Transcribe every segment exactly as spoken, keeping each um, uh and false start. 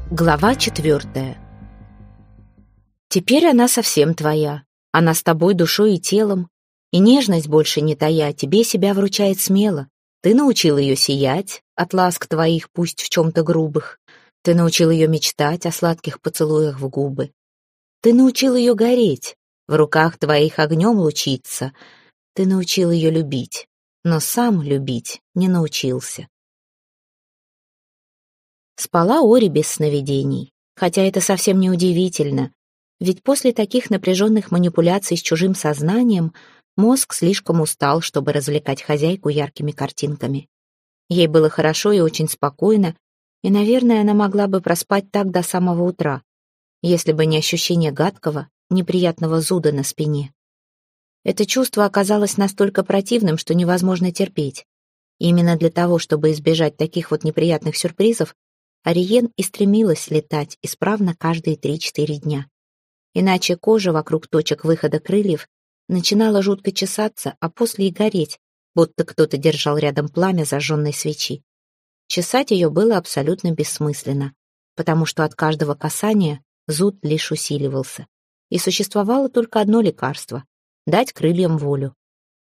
Глава четвертая. Теперь она совсем твоя. Она с тобой душой и телом. И нежность больше не тая, тебе себя вручает смело. Ты научил ее сиять от ласк твоих, пусть в чем-то грубых. Ты научил ее мечтать о сладких поцелуях в губы. Ты научил ее гореть, в руках твоих огнем лучиться. Ты научил ее любить, но сам любить не научился. Спала Ори без сновидений, хотя это совсем не удивительно, ведь после таких напряженных манипуляций с чужим сознанием мозг слишком устал, чтобы развлекать хозяйку яркими картинками. Ей было хорошо и очень спокойно, и, наверное, она могла бы проспать так до самого утра, если бы не ощущение гадкого, неприятного зуда на спине. Это чувство оказалось настолько противным, что невозможно терпеть. И именно для того, чтобы избежать таких вот неприятных сюрпризов, Ариен и стремилась летать исправно каждые три-четыре дня. Иначе кожа вокруг точек выхода крыльев начинала жутко чесаться, а после и гореть, будто кто-то держал рядом пламя зажженной свечи. Чесать ее было абсолютно бессмысленно, потому что от каждого касания зуд лишь усиливался. И существовало только одно лекарство — дать крыльям волю.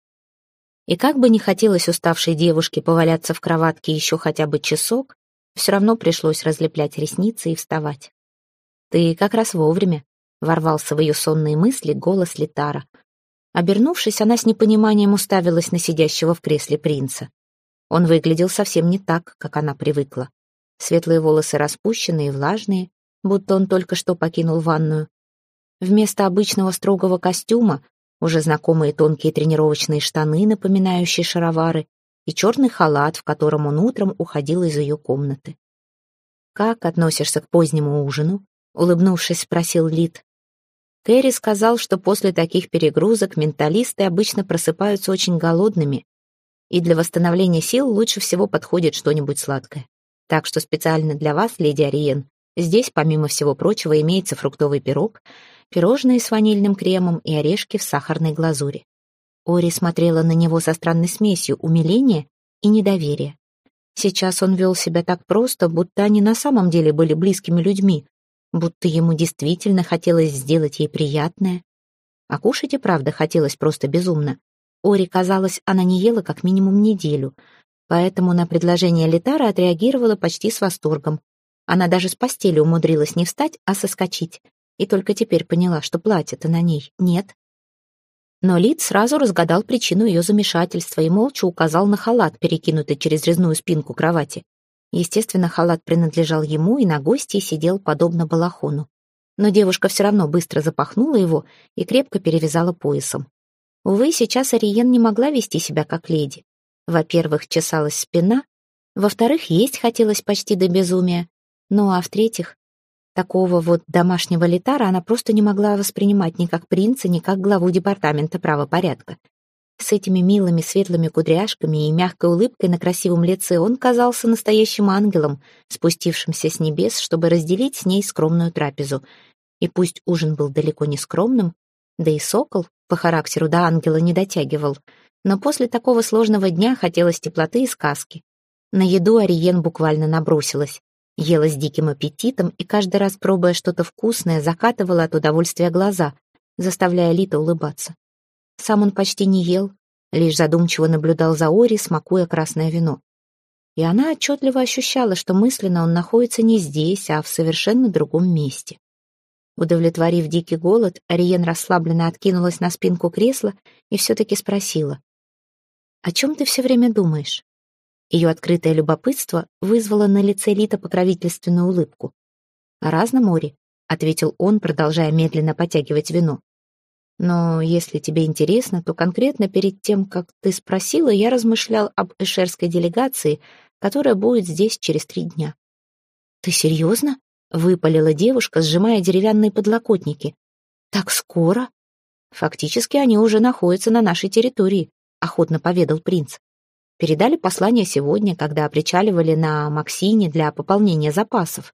И как бы ни хотелось уставшей девушке поваляться в кроватке еще хотя бы часок, все равно пришлось разлеплять ресницы и вставать. «Ты как раз вовремя», — ворвался в ее сонные мысли голос Литара. Обернувшись, она с непониманием уставилась на сидящего в кресле принца. Он выглядел совсем не так, как она привыкла. Светлые волосы распущенные и влажные, будто он только что покинул ванную. Вместо обычного строгого костюма уже знакомые тонкие тренировочные штаны, напоминающие шаровары, и черный халат, в котором он утром уходил из ее комнаты. «Как относишься к позднему ужину?» — улыбнувшись, спросил Лит. Кэрри сказал, что после таких перегрузок менталисты обычно просыпаются очень голодными, и для восстановления сил лучше всего подходит что-нибудь сладкое. Так что специально для вас, леди Ариен, здесь, помимо всего прочего, имеется фруктовый пирог, пирожные с ванильным кремом и орешки в сахарной глазури. Ори смотрела на него со странной смесью умиления и недоверия. Сейчас он вел себя так просто, будто они на самом деле были близкими людьми, будто ему действительно хотелось сделать ей приятное. А кушать и правда хотелось просто безумно. Ори, казалось, она не ела как минимум неделю, поэтому на предложение Литара отреагировала почти с восторгом. Она даже с постели умудрилась не встать, а соскочить, и только теперь поняла, что платья-то на ней нет. Но Лид сразу разгадал причину ее замешательства и молча указал на халат, перекинутый через резную спинку кровати. Естественно, халат принадлежал ему и на гостье сидел подобно балахону. Но девушка все равно быстро запахнула его и крепко перевязала поясом. Увы, сейчас Ариен не могла вести себя как леди. Во-первых, чесалась спина, во-вторых, есть хотелось почти до безумия, ну а в-третьих, такого вот домашнего Литара она просто не могла воспринимать ни как принца, ни как главу департамента правопорядка. С этими милыми светлыми кудряшками и мягкой улыбкой на красивом лице он казался настоящим ангелом, спустившимся с небес, чтобы разделить с ней скромную трапезу. И пусть ужин был далеко не скромным, да и сокол по характеру до ангела не дотягивал, но после такого сложного дня хотелось теплоты и сказки. На еду Ариен буквально набросилась. Ела с диким аппетитом и каждый раз, пробуя что-то вкусное, закатывала от удовольствия глаза, заставляя Лита улыбаться. Сам он почти не ел, лишь задумчиво наблюдал за Ори, смакуя красное вино. И она отчетливо ощущала, что мысленно он находится не здесь, а в совершенно другом месте. Удовлетворив дикий голод, Ариен расслабленно откинулась на спинку кресла и все-таки спросила: «О чем ты все время думаешь?» Ее открытое любопытство вызвало на лице Лита покровительственную улыбку. «О разном, Ори», — ответил он, продолжая медленно потягивать вино. «Но если тебе интересно, то конкретно перед тем, как ты спросила, я размышлял об эшерской делегации, которая будет здесь через три дня». «Ты серьезно?» — выпалила девушка, сжимая деревянные подлокотники. «Так скоро?» «Фактически они уже находятся на нашей территории», — охотно поведал принц. Передали послание сегодня, когда причаливали на Максине для пополнения запасов.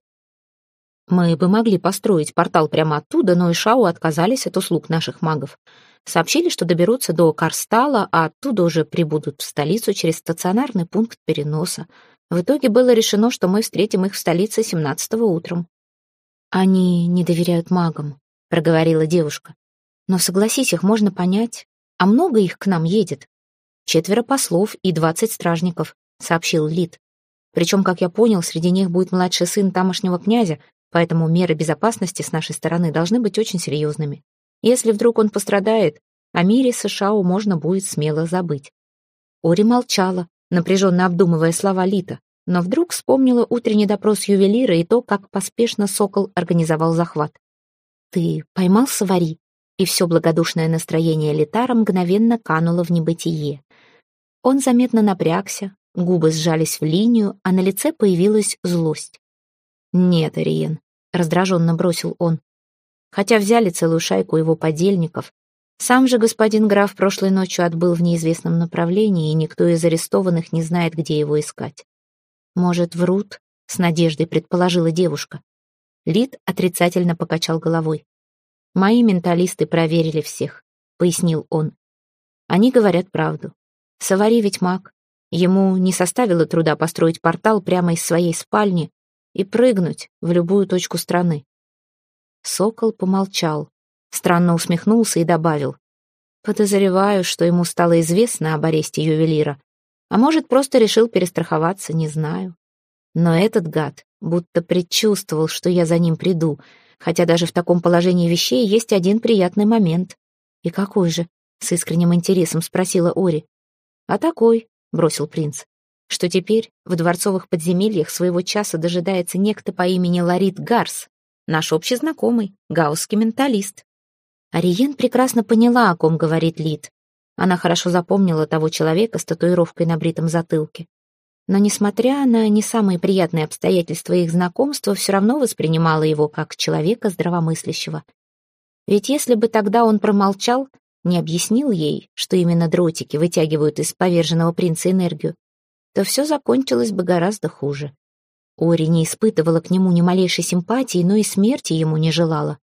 Мы бы могли построить портал прямо оттуда, но Ишау отказались от услуг наших магов. Сообщили, что доберутся до Карстала, а оттуда уже прибудут в столицу через стационарный пункт переноса. В итоге было решено, что мы встретим их в столице семнадцатого утром. «Они не доверяют магам», — проговорила девушка. «Но, согласись, их можно понять. А много их к нам едет?» «Четверо послов и двадцать стражников», — сообщил Лид. «Причем, как я понял, среди них будет младший сын тамошнего князя, поэтому меры безопасности с нашей стороны должны быть очень серьезными. Если вдруг он пострадает, о мире с Ишау можно будет смело забыть». Ори молчала, напряженно обдумывая слова Лита, но вдруг вспомнила утренний допрос ювелира и то, как поспешно Сокол организовал захват. «Ты поймал Савари?» И все благодушное настроение Литара мгновенно кануло в небытие. Он заметно напрягся, губы сжались в линию, а на лице появилась злость. «Нет, Ариен», — раздраженно бросил он, хотя взяли целую шайку его подельников. Сам же господин граф прошлой ночью отбыл в неизвестном направлении, и никто из арестованных не знает, где его искать. «Может, врут?» — с надеждой предположила девушка. Лид отрицательно покачал головой. «Мои менталисты проверили всех», — пояснил он. «Они говорят правду. Савари ведь маг. Ему не составило труда построить портал прямо из своей спальни и прыгнуть в любую точку страны». Сокол помолчал, странно усмехнулся и добавил: «Подозреваю, что ему стало известно об аресте ювелира, а может, просто решил перестраховаться, не знаю. Но этот гад будто предчувствовал, что я за ним приду, хотя даже в таком положении вещей есть один приятный момент». «И какой же?» — с искренним интересом спросила Ори. «А такой», — бросил принц, «что теперь в дворцовых подземельях своего часа дожидается некто по имени Ларит Гарс, наш общий знакомый, гаусский менталист». Ариен прекрасно поняла, о ком говорит Лид. Она хорошо запомнила того человека с татуировкой на бритом затылке. Но, несмотря на не самые приятные обстоятельства их знакомства, все равно воспринимала его как человека здравомыслящего. Ведь если бы тогда он промолчал, не объяснил ей, что именно дротики вытягивают из поверженного принца энергию, то все закончилось бы гораздо хуже. Ори не испытывала к нему ни малейшей симпатии, но и смерти ему не желала.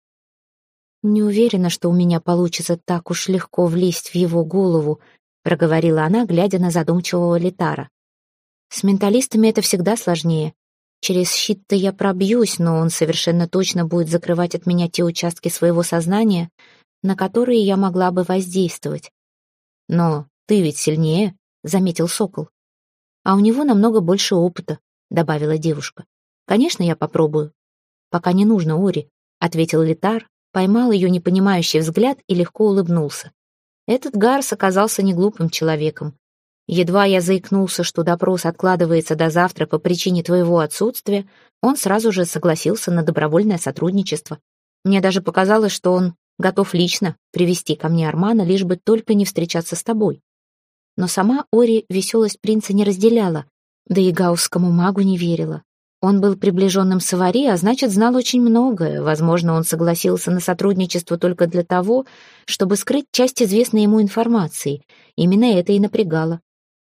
«Не уверена, что у меня получится так уж легко влезть в его голову», проговорила она, глядя на задумчивого Литара. «С менталистами это всегда сложнее. Через щит-то я пробьюсь, но он совершенно точно будет закрывать от меня те участки своего сознания, на которые я могла бы воздействовать. Но ты ведь сильнее», — заметил Сокол. «А у него намного больше опыта», — добавила девушка. «Конечно, я попробую». «Пока не нужно, Ори», — ответил Литар, поймал ее непонимающий взгляд и легко улыбнулся. Этот Гарс оказался неглупым человеком. Едва я заикнулся, что допрос откладывается до завтра по причине твоего отсутствия, он сразу же согласился на добровольное сотрудничество. Мне даже показалось, что он готов лично привести ко мне Армана, лишь бы только не встречаться с тобой. Но сама Ори веселость принца не разделяла, да и гаусскому магу не верила. Он был приближенным Савари, а значит, знал очень многое. Возможно, он согласился на сотрудничество только для того, чтобы скрыть часть известной ему информации. Именно это и напрягало.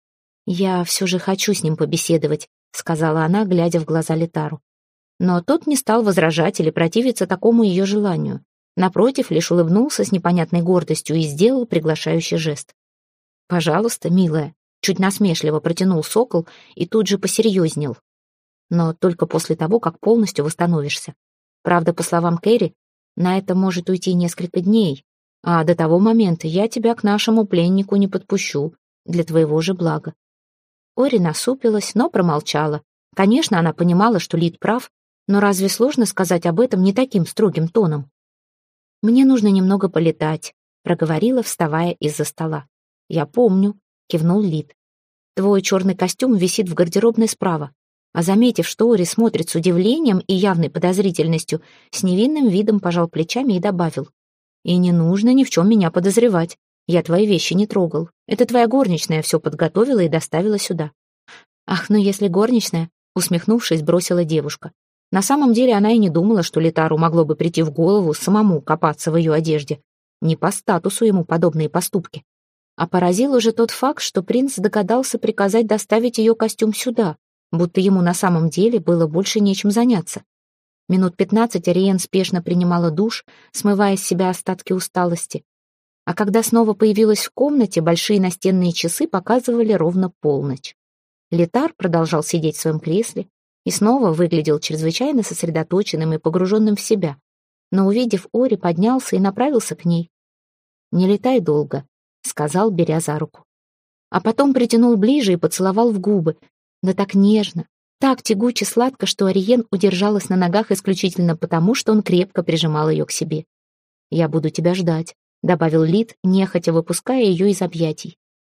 «Я все же хочу с ним побеседовать», — сказала она, глядя в глаза Литару. Но тот не стал возражать или противиться такому ее желанию. Напротив, лишь улыбнулся с непонятной гордостью и сделал приглашающий жест. «Пожалуйста, милая», — чуть насмешливо протянул Сокол и тут же посерьезнел. «Но только после того, как полностью восстановишься. Правда, по словам Кэрри, на это может уйти несколько дней, а до того момента я тебя к нашему пленнику не подпущу, для твоего же блага». Ори насупилась, но промолчала. Конечно, она понимала, что Лид прав, но разве сложно сказать об этом не таким строгим тоном? «Мне нужно немного полетать», — проговорила, вставая из-за стола. «Я помню», — кивнул Лид. «Твой черный костюм висит в гардеробной справа». А заметив, что Ори смотрит с удивлением и явной подозрительностью, с невинным видом пожал плечами и добавил: «И не нужно ни в чем меня подозревать. Я твои вещи не трогал. Это твоя горничная все подготовила и доставила сюда». «Ах, ну если горничная», — усмехнувшись, бросила девушка. На самом деле она и не думала, что Литару могло бы прийти в голову самому копаться в ее одежде. Не по статусу ему подобные поступки. А поразил уже тот факт, что принц догадался приказать доставить ее костюм сюда, будто ему на самом деле было больше нечем заняться. Минут пятнадцать Ариен спешно принимала душ, смывая с себя остатки усталости. А когда снова появилась в комнате, большие настенные часы показывали ровно полночь. Литар продолжал сидеть в своем кресле. и снова выглядел чрезвычайно сосредоточенным и погруженным в себя. Но, увидев Ори, поднялся и направился к ней. «Не летай долго», — сказал, беря за руку. А потом притянул ближе и поцеловал в губы. Да так нежно, так тягуче сладко, что Ариен удержалась на ногах исключительно потому, что он крепко прижимал ее к себе. «Я буду тебя ждать», — добавил Лид, нехотя выпуская ее из объятий.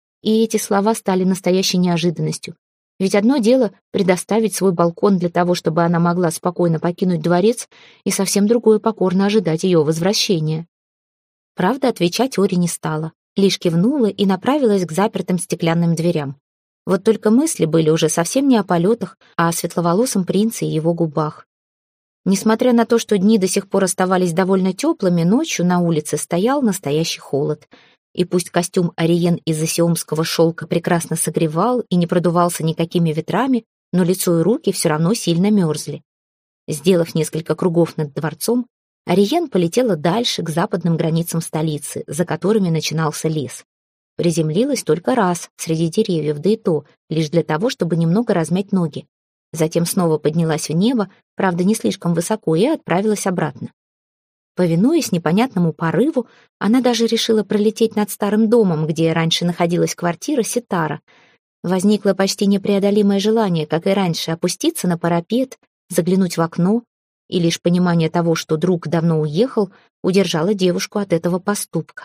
И эти слова стали настоящей неожиданностью. Ведь одно дело предоставить свой балкон для того, чтобы она могла спокойно покинуть дворец, и совсем другое покорно ожидать ее возвращения. Правда, отвечать Ори не стала, лишь кивнула и направилась к запертым стеклянным дверям. Вот только мысли были уже совсем не о полетах, а о светловолосом принце и его губах. Несмотря на то, что дни до сих пор оставались довольно теплыми, ночью на улице стоял настоящий холод. И пусть костюм Ариен из асиомского шелка прекрасно согревал и не продувался никакими ветрами, но лицо и руки все равно сильно мерзли. Сделав несколько кругов над дворцом, Ариен полетела дальше, к западным границам столицы, за которыми начинался лес. Приземлилась только раз среди деревьев, да и то лишь для того, чтобы немного размять ноги. Затем снова поднялась в небо, правда, не слишком высоко, и отправилась обратно. Повинуясь непонятному порыву, она даже решила пролететь над старым домом, где раньше находилась квартира Ситара. Возникло почти непреодолимое желание, как и раньше, опуститься на парапет, заглянуть в окно, и лишь понимание того, что друг давно уехал, удержало девушку от этого поступка.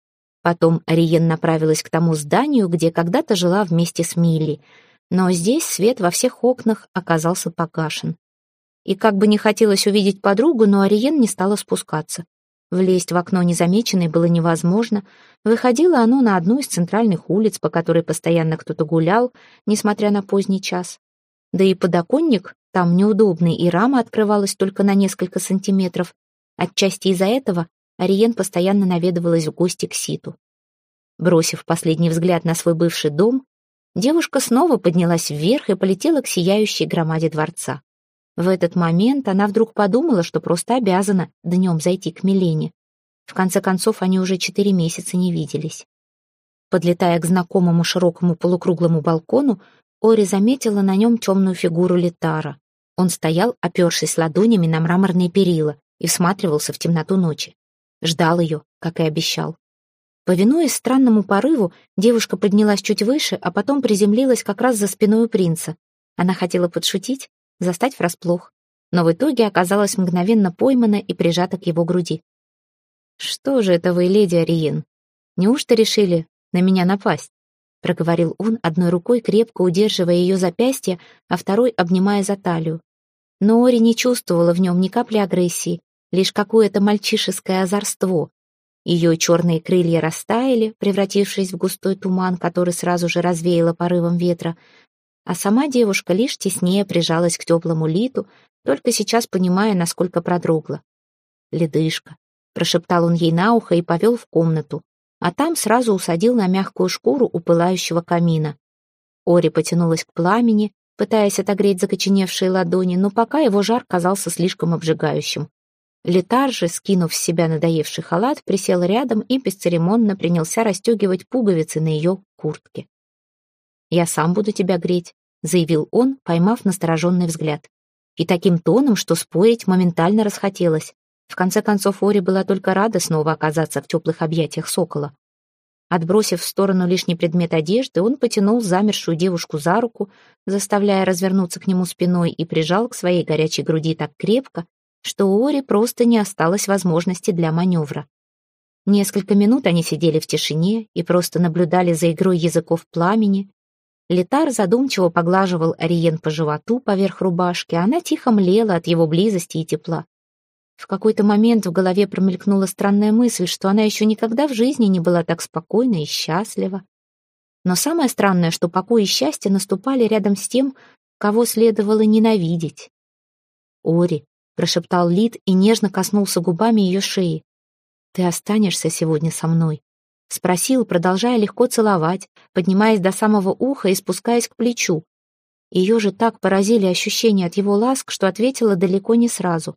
Потом Ариен направилась к тому зданию, где когда-то жила вместе с Милли, но здесь свет во всех окнах оказался погашен. И как бы не хотелось увидеть подругу, но Ариен не стала спускаться. Влезть в окно незамеченной было невозможно. Выходило оно на одну из центральных улиц, по которой постоянно кто-то гулял, несмотря на поздний час. Да и подоконник там неудобный, и рама открывалась только на несколько сантиметров. Отчасти из-за этого Ариен постоянно наведывалась в гости к Ситу. Бросив последний взгляд на свой бывший дом, девушка снова поднялась вверх и полетела к сияющей громаде дворца. В этот момент она вдруг подумала, что просто обязана днем зайти к Милене. В конце концов, они уже четыре месяца не виделись. Подлетая к знакомому широкому полукруглому балкону, Ори заметила на нем темную фигуру Литара. Он стоял, опершись ладонями на мраморные перила, и всматривался в темноту ночи. Ждал ее, как и обещал. Повинуясь странному порыву, девушка поднялась чуть выше, а потом приземлилась как раз за спиной у принца. Она хотела подшутить, застать врасплох, но в итоге оказалась мгновенно поймана и прижата к его груди. «Что же это вы, леди Ариен? Неужто решили на меня напасть?» — проговорил он, одной рукой крепко удерживая ее запястье, а второй обнимая за талию. Но Ори не чувствовала в нем ни капли агрессии, лишь какое-то мальчишеское озорство. Ее черные крылья растаяли, превратившись в густой туман, который сразу же развеяло порывом ветра, а сама девушка лишь теснее прижалась к теплому Литу, только сейчас понимая, насколько продрогла. «Ледышка», — прошептал он ей на ухо и повел в комнату, а там сразу усадил на мягкую шкуру у пылающего камина. Ори потянулась к пламени, пытаясь отогреть закоченевшие ладони, но пока его жар казался слишком обжигающим. Литар же, скинув с себя надоевший халат, присел рядом и бесцеремонно принялся расстегивать пуговицы на ее куртке. «Я сам буду тебя греть», — заявил он, поймав настороженный взгляд. И таким тоном, что спорить моментально расхотелось. В конце концов, Ори была только рада снова оказаться в теплых объятиях сокола. Отбросив в сторону лишний предмет одежды, он потянул замершую девушку за руку, заставляя развернуться к нему спиной, и прижал к своей горячей груди так крепко, что у Ори просто не осталось возможности для маневра. Несколько минут они сидели в тишине и просто наблюдали за игрой языков пламени. Литар задумчиво поглаживал Ариен по животу поверх рубашки, а она тихо млела от его близости и тепла. В какой-то момент в голове промелькнула странная мысль, что она еще никогда в жизни не была так спокойна и счастлива. Но самое странное, что покой и счастье наступали рядом с тем, кого следовало ненавидеть. «Ори», — прошептал Лид и нежно коснулся губами ее шеи. «Ты останешься сегодня со мной?» — спросил, продолжая легко целовать, поднимаясь до самого уха и спускаясь к плечу. Ее же так поразили ощущения от его ласк, что ответила далеко не сразу.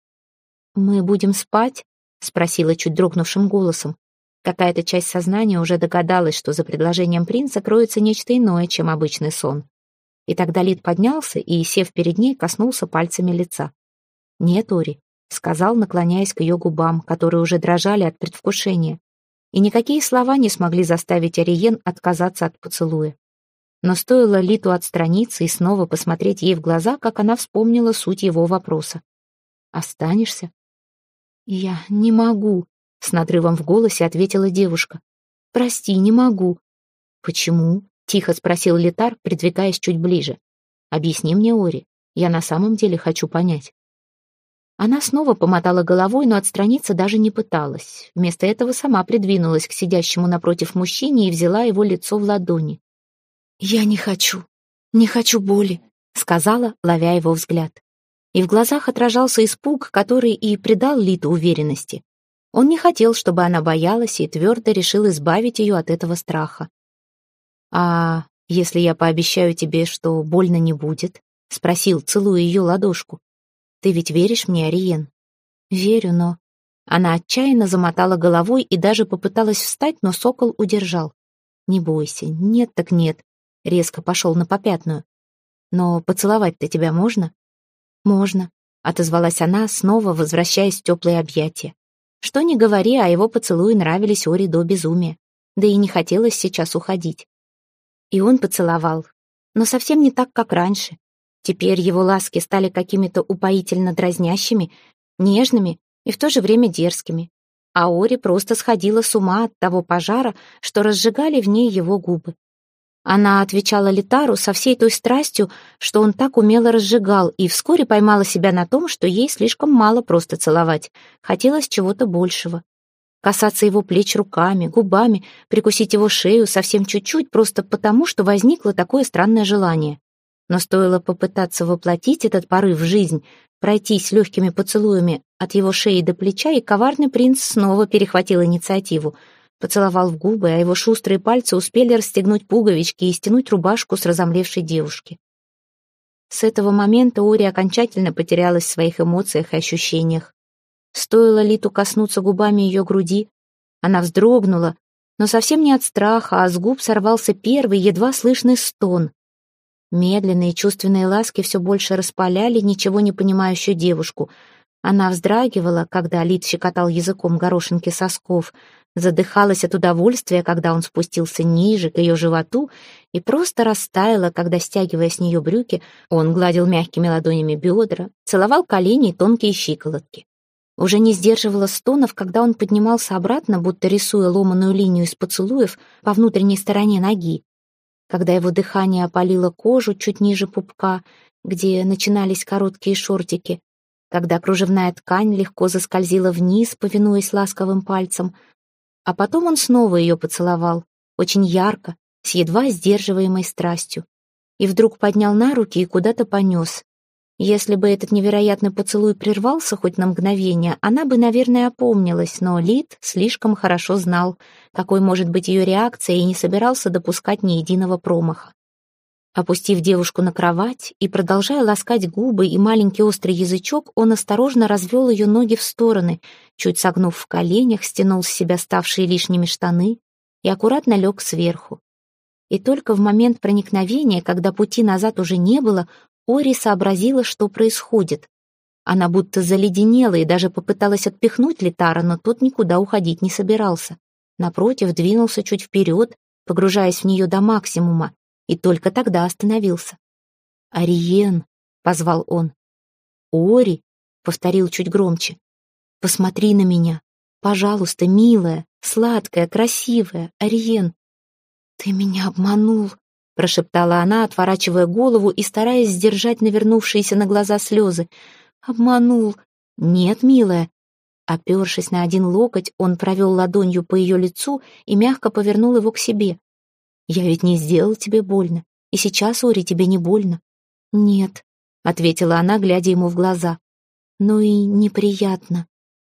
«Мы будем спать?» — спросила чуть дрогнувшим голосом. Какая-то часть сознания уже догадалась, что за предложением принца кроется нечто иное, чем обычный сон. И тогда Лид поднялся и, сев перед ней, коснулся пальцами лица. «Нет, Ори», — сказал, наклоняясь к ее губам, которые уже дрожали от предвкушения. И никакие слова не смогли заставить Ариен отказаться от поцелуя. Но стоило Литу отстраниться и снова посмотреть ей в глаза, как она вспомнила суть его вопроса. «Останешься?» «Я не могу», — с надрывом в голосе ответила девушка. «Прости, не могу». «Почему?» — тихо спросил Литар, придвигаясь чуть ближе. «Объясни мне, Ори. Я на самом деле хочу понять». Она снова помотала головой, но отстраниться даже не пыталась. Вместо этого сама придвинулась к сидящему напротив мужчине и взяла его лицо в ладони. «Я не хочу, не хочу боли», — сказала, ловя его взгляд. И в глазах отражался испуг, который и придал Литу уверенности. Он не хотел, чтобы она боялась, и твердо решил избавить ее от этого страха. «А если я пообещаю тебе, что больно не будет?» — спросил, целуя ее ладошку. «Ты ведь веришь мне, Ариен?» «Верю, но...» Она отчаянно замотала головой и даже попыталась встать, но сокол удержал. «Не бойся, нет так нет», — резко пошел на попятную. «Но поцеловать-то тебя можно?» «Можно», — отозвалась она, снова возвращаясь в теплые объятия. Что ни говори, а его поцелуи нравились Ори до безумия, да и не хотелось сейчас уходить. И он поцеловал, но совсем не так, как раньше. Теперь его ласки стали какими-то упоительно дразнящими, нежными и в то же время дерзкими. А Ори просто сходила с ума от того пожара, что разжигали в ней его губы. Она отвечала Литару со всей той страстью, что он так умело разжигал, и вскоре поймала себя на том, что ей слишком мало просто целовать. Хотелось чего-то большего. Касаться его плеч руками, губами, прикусить его шею совсем чуть-чуть, просто потому, что возникло такое странное желание. Но стоило попытаться воплотить этот порыв в жизнь, пройтись легкими поцелуями от его шеи до плеча, и коварный принц снова перехватил инициативу. Поцеловал в губы, а его шустрые пальцы успели расстегнуть пуговички и стянуть рубашку с разомлевшей девушки. С этого момента Ори окончательно потерялась в своих эмоциях и ощущениях. Стоило Литу коснуться губами ее груди, она вздрогнула, но совсем не от страха, а с губ сорвался первый, едва слышный стон. Медленные чувственные ласки все больше распаляли ничего не понимающую девушку. Она вздрагивала, когда Лит щекотал языком горошинки сосков, задыхалась от удовольствия, когда он спустился ниже, к ее животу, и просто растаяла, когда, стягивая с нее брюки, он гладил мягкими ладонями бедра, целовал колени и тонкие щиколотки. Уже не сдерживала стонов, когда он поднимался обратно, будто рисуя ломаную линию из поцелуев по внутренней стороне ноги, когда его дыхание опалило кожу чуть ниже пупка, где начинались короткие шортики, когда кружевная ткань легко заскользила вниз, повинуясь ласковым пальцам, а потом он снова ее поцеловал, очень ярко, с едва сдерживаемой страстью, и вдруг поднял на руки и куда-то понес. Если бы этот невероятный поцелуй прервался хоть на мгновение, она бы, наверное, опомнилась, но Лид слишком хорошо знал, какой может быть ее реакция, и не собирался допускать ни единого промаха. Опустив девушку на кровать и продолжая ласкать губы и маленький острый язычок, он осторожно развел ее ноги в стороны, чуть согнув в коленях, стянул с себя ставшие лишними штаны и аккуратно лег сверху. И только в момент проникновения, когда пути назад уже не было, Ори сообразила, что происходит. Она будто заледенела и даже попыталась отпихнуть Литара, но тот никуда уходить не собирался. Напротив, двинулся чуть вперед, погружаясь в нее до максимума, и только тогда остановился. «Ариен», — позвал он. «Ори», — повторил чуть громче, — «посмотри на меня. Пожалуйста, милая, сладкая, красивая, Ариен». «Ты меня обманул», — прошептала она, отворачивая голову и стараясь сдержать навернувшиеся на глаза слезы. «Обманул». «Нет, милая». Опершись на один локоть, он провел ладонью по ее лицу и мягко повернул его к себе. «Я ведь не сделал тебе больно. И сейчас, Ори, тебе не больно?» «Нет», — ответила она, глядя ему в глаза. «Ну и неприятно».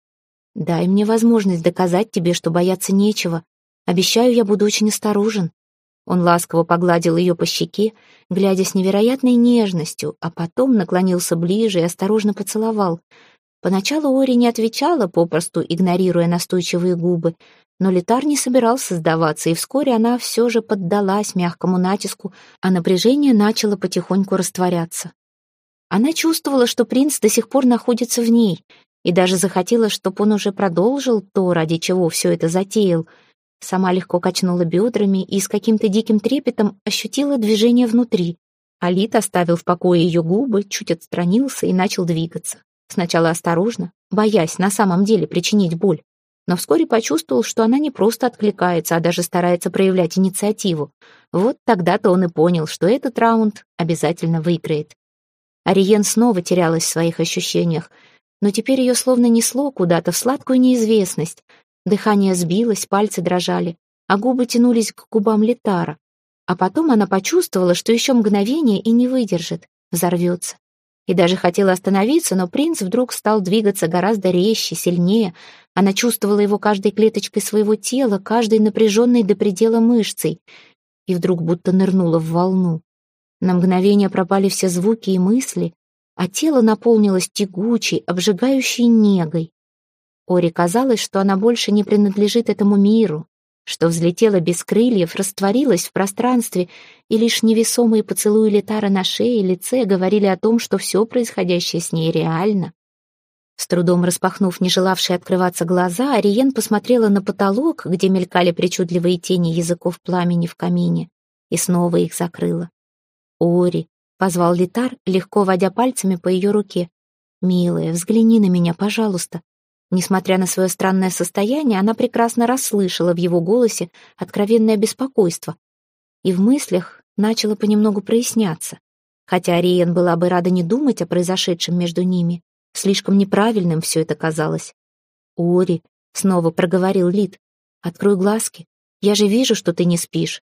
«Дай мне возможность доказать тебе, что бояться нечего. Обещаю, я буду очень осторожен». Он ласково погладил ее по щеке, глядя с невероятной нежностью, а потом наклонился ближе и осторожно поцеловал. Поначалу Ори не отвечала, попросту игнорируя настойчивые губы, но Летар не собирался сдаваться, и вскоре она все же поддалась мягкому натиску, а напряжение начало потихоньку растворяться. Она чувствовала, что принц до сих пор находится в ней, и даже захотела, чтобы он уже продолжил то, ради чего все это затеял. Сама легко качнула бедрами и с каким-то диким трепетом ощутила движение внутри. Алит оставил в покое ее губы, чуть отстранился и начал двигаться. Сначала осторожно, боясь на самом деле причинить боль, но вскоре почувствовал, что она не просто откликается, а даже старается проявлять инициативу. Вот тогда-то он и понял, что этот раунд обязательно выиграет. Ариен снова терялась в своих ощущениях, но теперь ее словно несло куда-то в сладкую неизвестность. Дыхание сбилось, пальцы дрожали, а губы тянулись к губам Летара. А потом она почувствовала, что еще мгновение и не выдержит, взорвется. И даже хотела остановиться, но принц вдруг стал двигаться гораздо резче, сильнее. Она чувствовала его каждой клеточкой своего тела, каждой напряженной до предела мышцей. И вдруг будто нырнула в волну. На мгновение пропали все звуки и мысли, а тело наполнилось тягучей, обжигающей негой. Ори казалось, что она больше не принадлежит этому миру, что взлетела без крыльев, растворилась в пространстве, и лишь невесомые поцелуи Летара на шее и лице говорили о том, что все происходящее с ней реально. С трудом распахнув не желавшие открываться глаза, Ариен посмотрела на потолок, где мелькали причудливые тени языков пламени в камине, и снова их закрыла. «Ори», — позвал Летар, легко водя пальцами по ее руке. «Милая, взгляни на меня, пожалуйста». Несмотря на свое странное состояние, она прекрасно расслышала в его голосе откровенное беспокойство. И в мыслях начало понемногу проясняться. Хотя Ариен была бы рада не думать о произошедшем между ними. Слишком неправильным все это казалось. «Ори», — снова проговорил Лит, — «открой глазки. Я же вижу, что ты не спишь».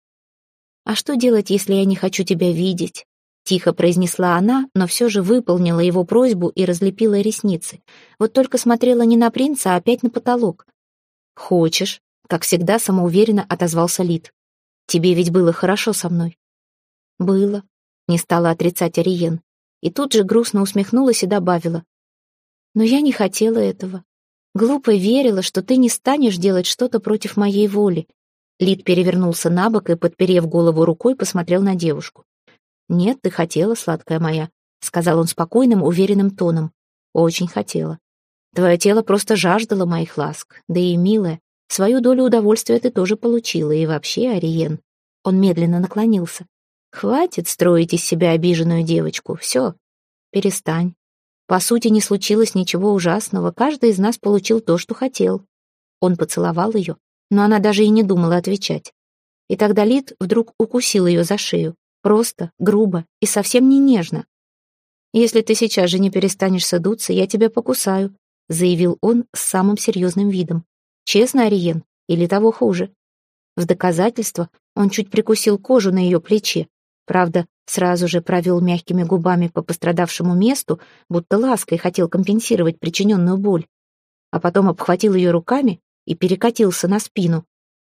«А что делать, если я не хочу тебя видеть?» Тихо произнесла она, но все же выполнила его просьбу и разлепила ресницы. Вот только смотрела не на принца, а опять на потолок. «Хочешь?» — как всегда самоуверенно отозвался Лит. «Тебе ведь было хорошо со мной». «Было», — не стала отрицать Ариен. И тут же грустно усмехнулась и добавила. «Но я не хотела этого. Глупо верила, что ты не станешь делать что-то против моей воли». Лит перевернулся на бок и, подперев голову рукой, посмотрел на девушку. «Нет, ты хотела, сладкая моя», — сказал он спокойным, уверенным тоном. «Очень хотела. Твое тело просто жаждало моих ласк. Да и, милая, свою долю удовольствия ты тоже получила. И вообще, Ариен...» Он медленно наклонился. «Хватит строить из себя обиженную девочку. Все, перестань. По сути, не случилось ничего ужасного. Каждый из нас получил то, что хотел». Он поцеловал ее, но она даже и не думала отвечать. И тогда Лит вдруг укусил ее за шею. Просто, грубо и совсем не нежно. «Если ты сейчас же не перестанешь дуться, я тебя покусаю», заявил он с самым серьезным видом. «Честно, Ариен, или того хуже?» В доказательство он чуть прикусил кожу на ее плече. Правда, сразу же провел мягкими губами по пострадавшему месту, будто лаской хотел компенсировать причиненную боль. А потом обхватил ее руками и перекатился на спину.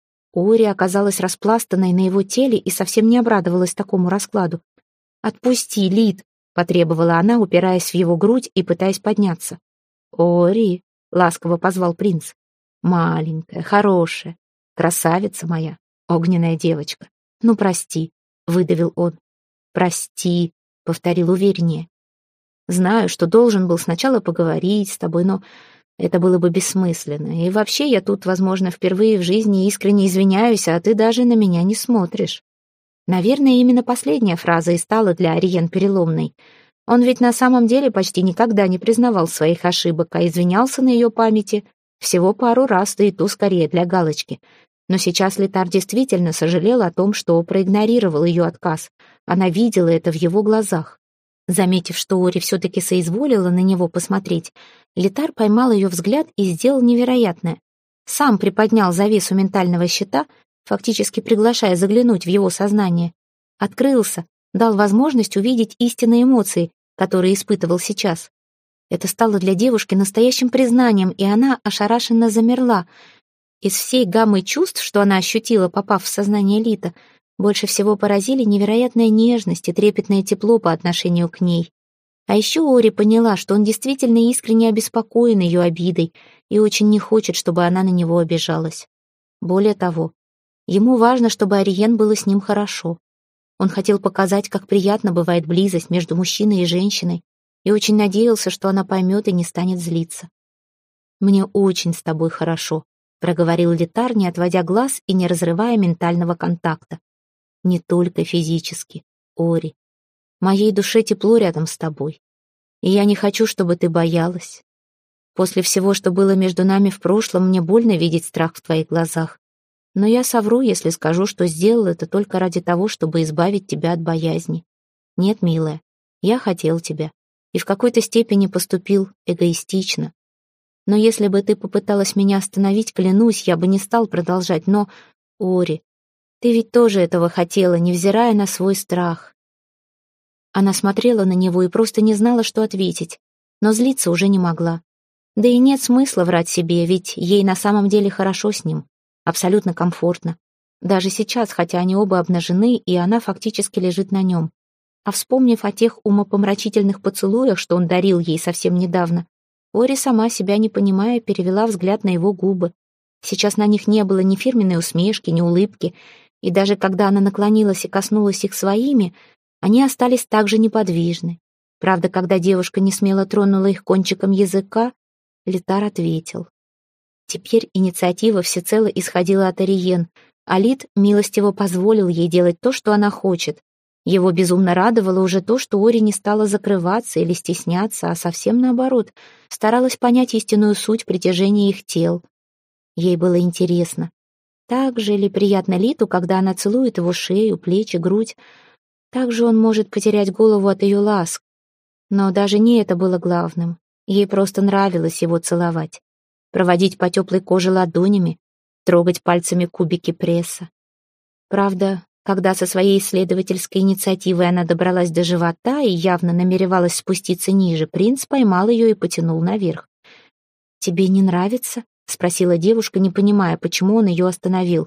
Ори оказалась распластанной на его теле и совсем не обрадовалась такому раскладу. «Отпусти, Лит!» — потребовала она, упираясь в его грудь и пытаясь подняться. «Ори!» — ласково позвал принц. «Маленькая, хорошая, красавица моя, огненная девочка. Ну, прости!» — выдавил он. «Прости!» — повторил увереннее. «Знаю, что должен был сначала поговорить с тобой, но это было бы бессмысленно. И вообще я тут, возможно, впервые в жизни искренне извиняюсь, а ты даже на меня не смотришь». Наверное, именно последняя фраза и стала для Ариен переломной. Он ведь на самом деле почти никогда не признавал своих ошибок, а извинялся на ее памяти всего пару раз, да и то скорее для галочки. Но сейчас Летар действительно сожалел о том, что проигнорировал ее отказ. Она видела это в его глазах. Заметив, что Ори все-таки соизволила на него посмотреть, Летар поймал ее взгляд и сделал невероятное. Сам приподнял завесу ментального щита, фактически приглашая заглянуть в его сознание. Открылся, дал возможность увидеть истинные эмоции, которые испытывал сейчас. Это стало для девушки настоящим признанием, и она ошарашенно замерла. Из всей гаммы чувств, что она ощутила, попав в сознание Лита, больше всего поразили невероятная нежность и трепетное тепло по отношению к ней. А еще Ори поняла, что он действительно искренне обеспокоен ее обидой и очень не хочет, чтобы она на него обижалась. Более того, ему важно, чтобы Ариен было с ним хорошо. Он хотел показать, как приятно бывает близость между мужчиной и женщиной, и очень надеялся, что она поймет и не станет злиться. «Мне очень с тобой хорошо», — проговорил Летар, не отводя глаз и не разрывая ментального контакта. «Не только физически, Ори. Моей душе тепло рядом с тобой. И я не хочу, чтобы ты боялась. После всего, что было между нами в прошлом, мне больно видеть страх в твоих глазах. Но я совру, если скажу, что сделал это только ради того, чтобы избавить тебя от боязни. Нет, милая, я хотел тебя и в какой-то степени поступил эгоистично. Но если бы ты попыталась меня остановить, клянусь, я бы не стал продолжать. Но, Ори, ты ведь тоже этого хотела, невзирая на свой страх». Она смотрела на него и просто не знала, что ответить, но злиться уже не могла. Да и нет смысла врать себе, ведь ей на самом деле хорошо с ним, абсолютно комфортно. Даже сейчас, хотя они оба обнажены, и она фактически лежит на нем. А вспомнив о тех умопомрачительных поцелуях, что он дарил ей совсем недавно, Ори, сама себя не понимая, перевела взгляд на его губы. Сейчас на них не было ни фирменной усмешки, ни улыбки, и даже когда она наклонилась и коснулась их своими, они остались так же неподвижны. Правда, когда девушка несмело тронула их кончиком языка, Летар ответил. Теперь инициатива всецело исходила от Ариен, а Лит милостиво позволил ей делать то, что она хочет. Его безумно радовало уже то, что Ори не стала закрываться или стесняться, а совсем наоборот, старалась понять истинную суть притяжения их тел. Ей было интересно, так же ли приятно Литу, когда она целует его шею, плечи, грудь. Так же он может потерять голову от ее ласк. Но даже не это было главным. Ей просто нравилось его целовать, проводить по теплой коже ладонями, трогать пальцами кубики пресса. Правда, когда со своей исследовательской инициативой она добралась до живота и явно намеревалась спуститься ниже, принц поймал ее и потянул наверх. «Тебе не нравится?» — спросила девушка, не понимая, почему он ее остановил.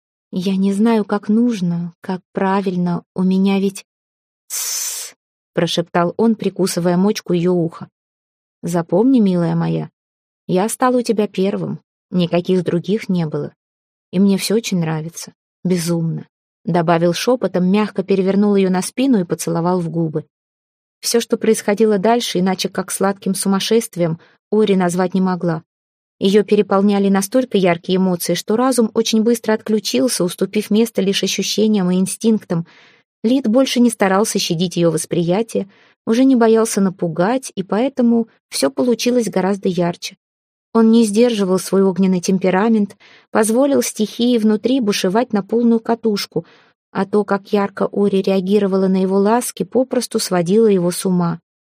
«Я не знаю, как нужно, как правильно, у меня ведь...» «Тссс», — прошептал он, прикусывая мочку ее уха. «Запомни, милая моя, я стал у тебя первым, никаких других не было, и мне все очень нравится, безумно», — добавил шепотом, мягко перевернул ее на спину и поцеловал в губы. Все, что происходило дальше, иначе как сладким сумасшествием, Ори назвать не могла. Ее переполняли настолько яркие эмоции, что разум очень быстро отключился, уступив место лишь ощущениям и инстинктам. Лид больше не старался щадить ее восприятие, уже не боялся напугать, и поэтому все получилось гораздо ярче. Он не сдерживал свой огненный темперамент, позволил стихии внутри бушевать на полную катушку, а то, как ярко Ори реагировала на его ласки, попросту сводило его с ума.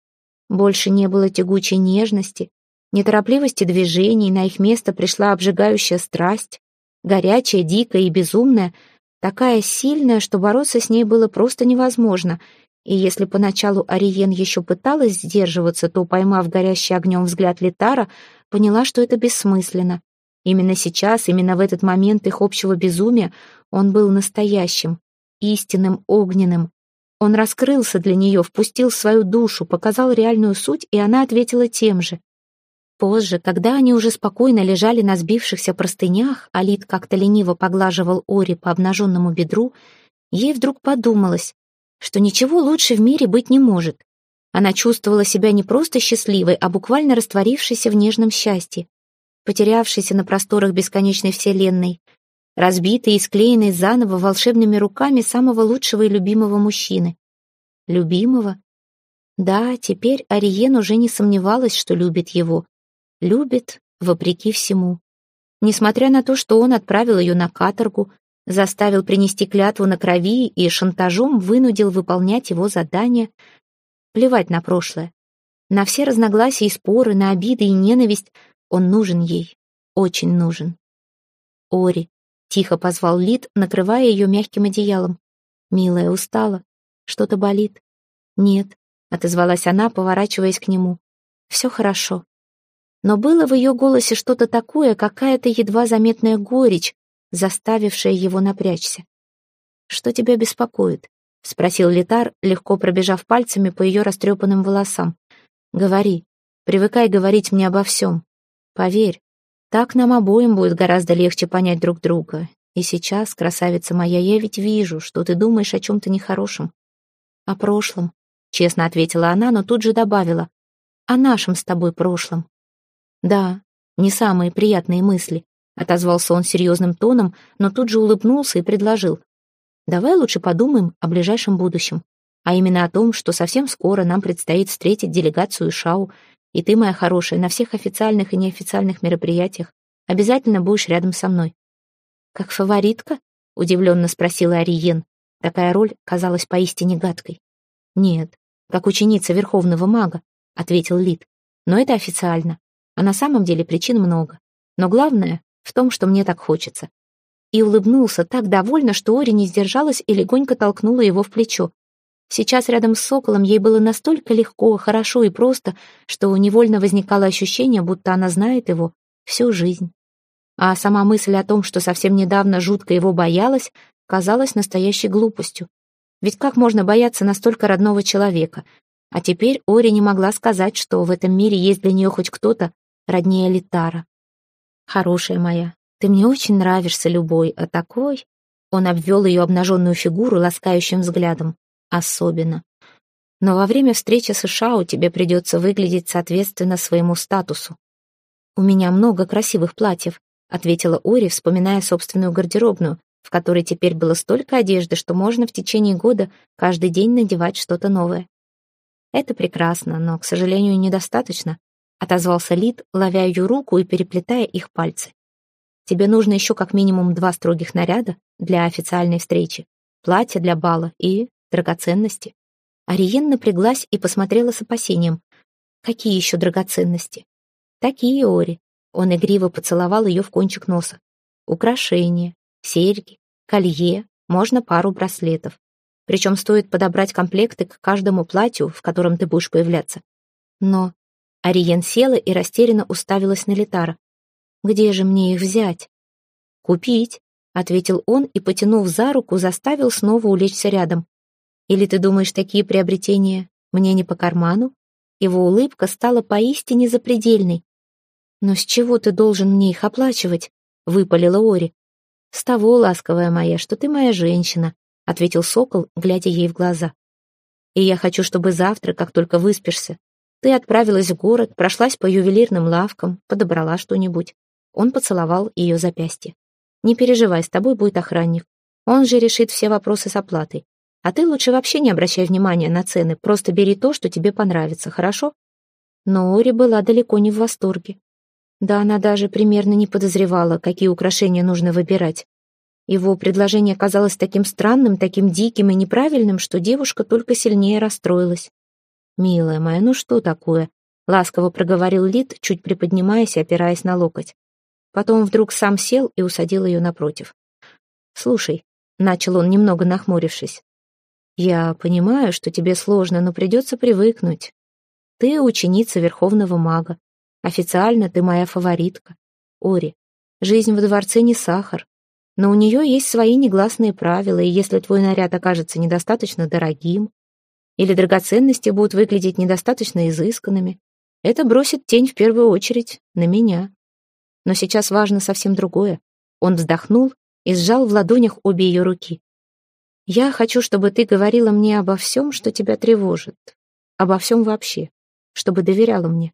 Больше не было тягучей нежности, неторопливости движений, на их место пришла обжигающая страсть, горячая, дикая и безумная, такая сильная, что бороться с ней было просто невозможно, и если поначалу Ариен еще пыталась сдерживаться, то, поймав горящий огнем взгляд Летара, поняла, что это бессмысленно. Именно сейчас, именно в этот момент их общего безумия он был настоящим, истинным, огненным. Он раскрылся для нее, впустил в свою душу, показал реальную суть, и она ответила тем же. Позже, когда они уже спокойно лежали на сбившихся простынях, а Лид как-то лениво поглаживал Ори по обнаженному бедру, ей вдруг подумалось, что ничего лучше в мире быть не может. Она чувствовала себя не просто счастливой, а буквально растворившейся в нежном счастье, потерявшейся на просторах бесконечной вселенной, разбитой и склеенной заново волшебными руками самого лучшего и любимого мужчины. Любимого? Да, теперь Ариен уже не сомневалась, что любит его. Любит вопреки всему. Несмотря на то, что он отправил ее на каторгу, заставил принести клятву на крови и шантажом вынудил выполнять его задания, плевать на прошлое. На все разногласия и споры, на обиды и ненависть он нужен ей, очень нужен. «Ори», — тихо позвал Лид, накрывая ее мягким одеялом. «Милая, устала? Что-то болит?» «Нет», — отозвалась она, поворачиваясь к нему. «Все хорошо». Но было в ее голосе что-то такое, какая-то едва заметная горечь, заставившая его напрячься. «Что тебя беспокоит?» спросил Литар, легко пробежав пальцами по ее растрепанным волосам. «Говори. Привыкай говорить мне обо всем. Поверь, так нам обоим будет гораздо легче понять друг друга. И сейчас, красавица моя, я ведь вижу, что ты думаешь о чем-то нехорошем. О прошлом», — честно ответила она, но тут же добавила. «О нашем с тобой прошлом». «Да, не самые приятные мысли», — отозвался он серьезным тоном, но тут же улыбнулся и предложил. «Давай лучше подумаем о ближайшем будущем, а именно о том, что совсем скоро нам предстоит встретить делегацию Шау, и ты, моя хорошая, на всех официальных и неофициальных мероприятиях обязательно будешь рядом со мной». «Как фаворитка?» — удивленно спросила Ариен. Такая роль казалась поистине гадкой. «Нет, как ученица Верховного Мага», — ответил Лид. «Но это официально, а на самом деле причин много. Но главное в том, что мне так хочется». И улыбнулся так довольно, что Ори не сдержалась и легонько толкнула его в плечо. Сейчас рядом с Соколом ей было настолько легко, хорошо и просто, что невольно возникало ощущение, будто она знает его всю жизнь. А сама мысль о том, что совсем недавно жутко его боялась, казалась настоящей глупостью. Ведь как можно бояться настолько родного человека? А теперь Ори не могла сказать, что в этом мире есть для нее хоть кто-то роднее Литара. «Хорошая моя, ты мне очень нравишься любой, а такой...» Он обвел ее обнаженную фигуру ласкающим взглядом. «Особенно. Но во время встречи с Ишао тебе придется выглядеть соответственно своему статусу». «У меня много красивых платьев», — ответила Ори, вспоминая собственную гардеробную, в которой теперь было столько одежды, что можно в течение года каждый день надевать что-то новое. «Это прекрасно, но, к сожалению, недостаточно», — отозвался Лид, ловя ее руку и переплетая их пальцы. «Тебе нужно еще как минимум два строгих наряда для официальной встречи, платье для бала и драгоценности». Ариен напряглась и посмотрела с опасением. «Какие еще драгоценности?» «Такие, Ори». Он игриво поцеловал ее в кончик носа. «Украшения, серьги, колье, можно пару браслетов. Причем стоит подобрать комплекты к каждому платью, в котором ты будешь появляться». «Но...» Ариен села и растерянно уставилась на Литара. «Где же мне их взять?» «Купить», — ответил он и, потянув за руку, заставил снова улечься рядом. «Или ты думаешь, такие приобретения мне не по карману?» Его улыбка стала поистине запредельной. «Но с чего ты должен мне их оплачивать?» — выпалила Ори. «С того, ласковая моя, что ты моя женщина», — ответил Сокол, глядя ей в глаза. «И я хочу, чтобы завтра, как только выспишься, ты отправилась в город, прошлась по ювелирным лавкам, подобрала что-нибудь». Он поцеловал ее запястье. «Не переживай, с тобой будет охранник. Он же решит все вопросы с оплатой. А ты лучше вообще не обращай внимания на цены, просто бери то, что тебе понравится, хорошо?» Но Ори была далеко не в восторге. Да она даже примерно не подозревала, какие украшения нужно выбирать. Его предложение казалось таким странным, таким диким и неправильным, что девушка только сильнее расстроилась. «Милая моя, ну что такое?» — ласково проговорил Лид, чуть приподнимаясь и опираясь на локоть. Потом вдруг сам сел и усадил ее напротив. «Слушай», — начал он, немного нахмурившись, «я понимаю, что тебе сложно, но придется привыкнуть. Ты ученица Верховного Мага. Официально ты моя фаворитка. Ори, жизнь во дворце не сахар, но у нее есть свои негласные правила, и если твой наряд окажется недостаточно дорогим, или драгоценности будут выглядеть недостаточно изысканными, это бросит тень в первую очередь на меня. Но сейчас важно совсем другое». Он вздохнул и сжал в ладонях обе ее руки. «Я хочу, чтобы ты говорила мне обо всем, что тебя тревожит, обо всем вообще, чтобы доверяла мне».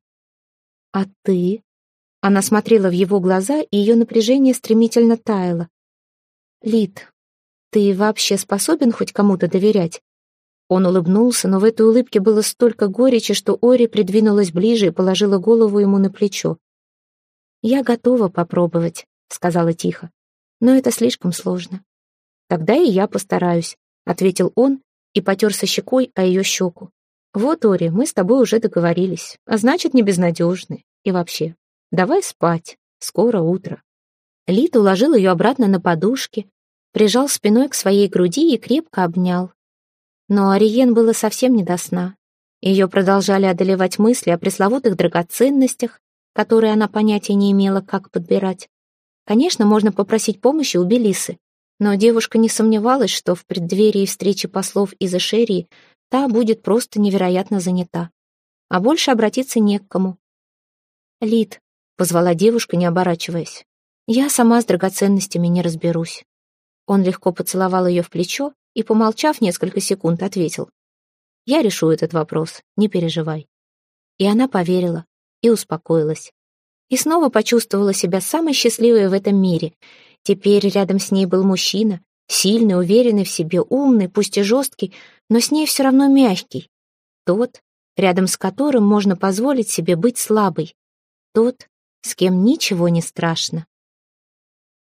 «А ты?» Она смотрела в его глаза, и ее напряжение стремительно таяло. «Лид, ты вообще способен хоть кому-то доверять?» Он улыбнулся, но в этой улыбке было столько горечи, что Ори придвинулась ближе и положила голову ему на плечо. «Я готова попробовать», — сказала тихо, — «но это слишком сложно». «Тогда и я постараюсь», — ответил он и потерся щекой о ее щеку. «Вот, Ори, мы с тобой уже договорились, а значит, не безнадежны. И вообще, давай спать, скоро утро». Лид уложил ее обратно на подушки, прижал спиной к своей груди и крепко обнял. Но Ариен было совсем не до сна. Ее продолжали одолевать мысли о пресловутых драгоценностях, которые она понятия не имела, как подбирать. Конечно, можно попросить помощи у Белисы, Но девушка не сомневалась, что в преддверии встречи послов из Эшерии та будет просто невероятно занята. А больше обратиться не к кому. «Лид», — позвала девушка, не оборачиваясь, — «я сама с драгоценностями не разберусь». Он легко поцеловал ее в плечо и, помолчав несколько секунд, ответил: «Я решу этот вопрос, не переживай». И она поверила и успокоилась. И снова почувствовала себя самой счастливой в этом мире. Теперь рядом с ней был мужчина, сильный, уверенный в себе, умный, пусть и жесткий, но с ней все равно мягкий. Тот, рядом с которым можно позволить себе быть слабой. Тот, с кем ничего не страшно.